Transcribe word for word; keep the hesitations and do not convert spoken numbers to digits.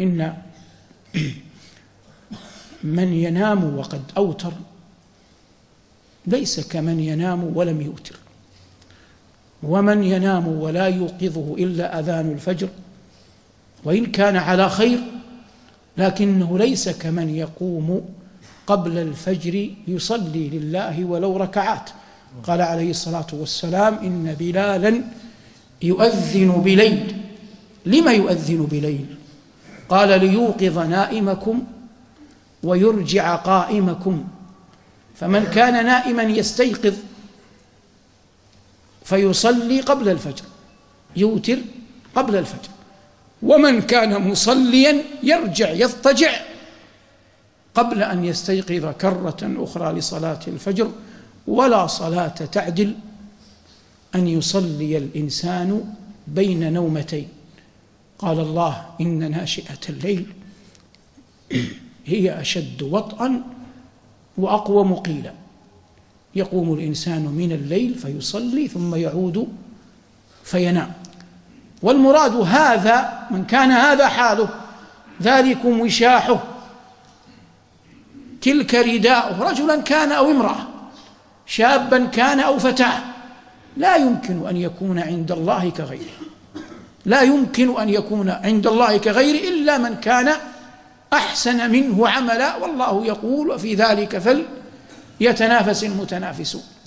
إن من ينام وقد أوتر ليس كمن ينام ولم يوتر، ومن ينام ولا يوقظه إلا أذان الفجر وإن كان على خير لكنه ليس كمن يقوم قبل الفجر يصلي لله ولو ركعات. قال عليه الصلاة والسلام: إن بلالا يؤذن بليل. لما يؤذن بليل؟ قال: ليوقظ نائمكم ويرجع قائمكم. فمن كان نائما يستيقظ فيصلي قبل الفجر، يوتر قبل الفجر، ومن كان مصليا يرجع يضطجع قبل أن يستيقظ كرة أخرى لصلاة الفجر. ولا صلاة تعدل أن يصلي الإنسان بين نومتين. قال الله: إن ناشئة الليل هي أشد وطئا وأقوم قيلا. يقوم الإنسان من الليل فيصلي ثم يعود فينام. والمراد هذا من كان هذا حاله ذلكم وشاحه، تلك رداؤه، رجلا كان أو امرأة، شابا كان أو فتاة، لا يمكن أن يكون عند الله كغيره، لا يمكن أن يكون عند الله كغيره إلا من كان أحسن منه عملا. والله يقول: وفي ذلك فليتنافس المتنافسون.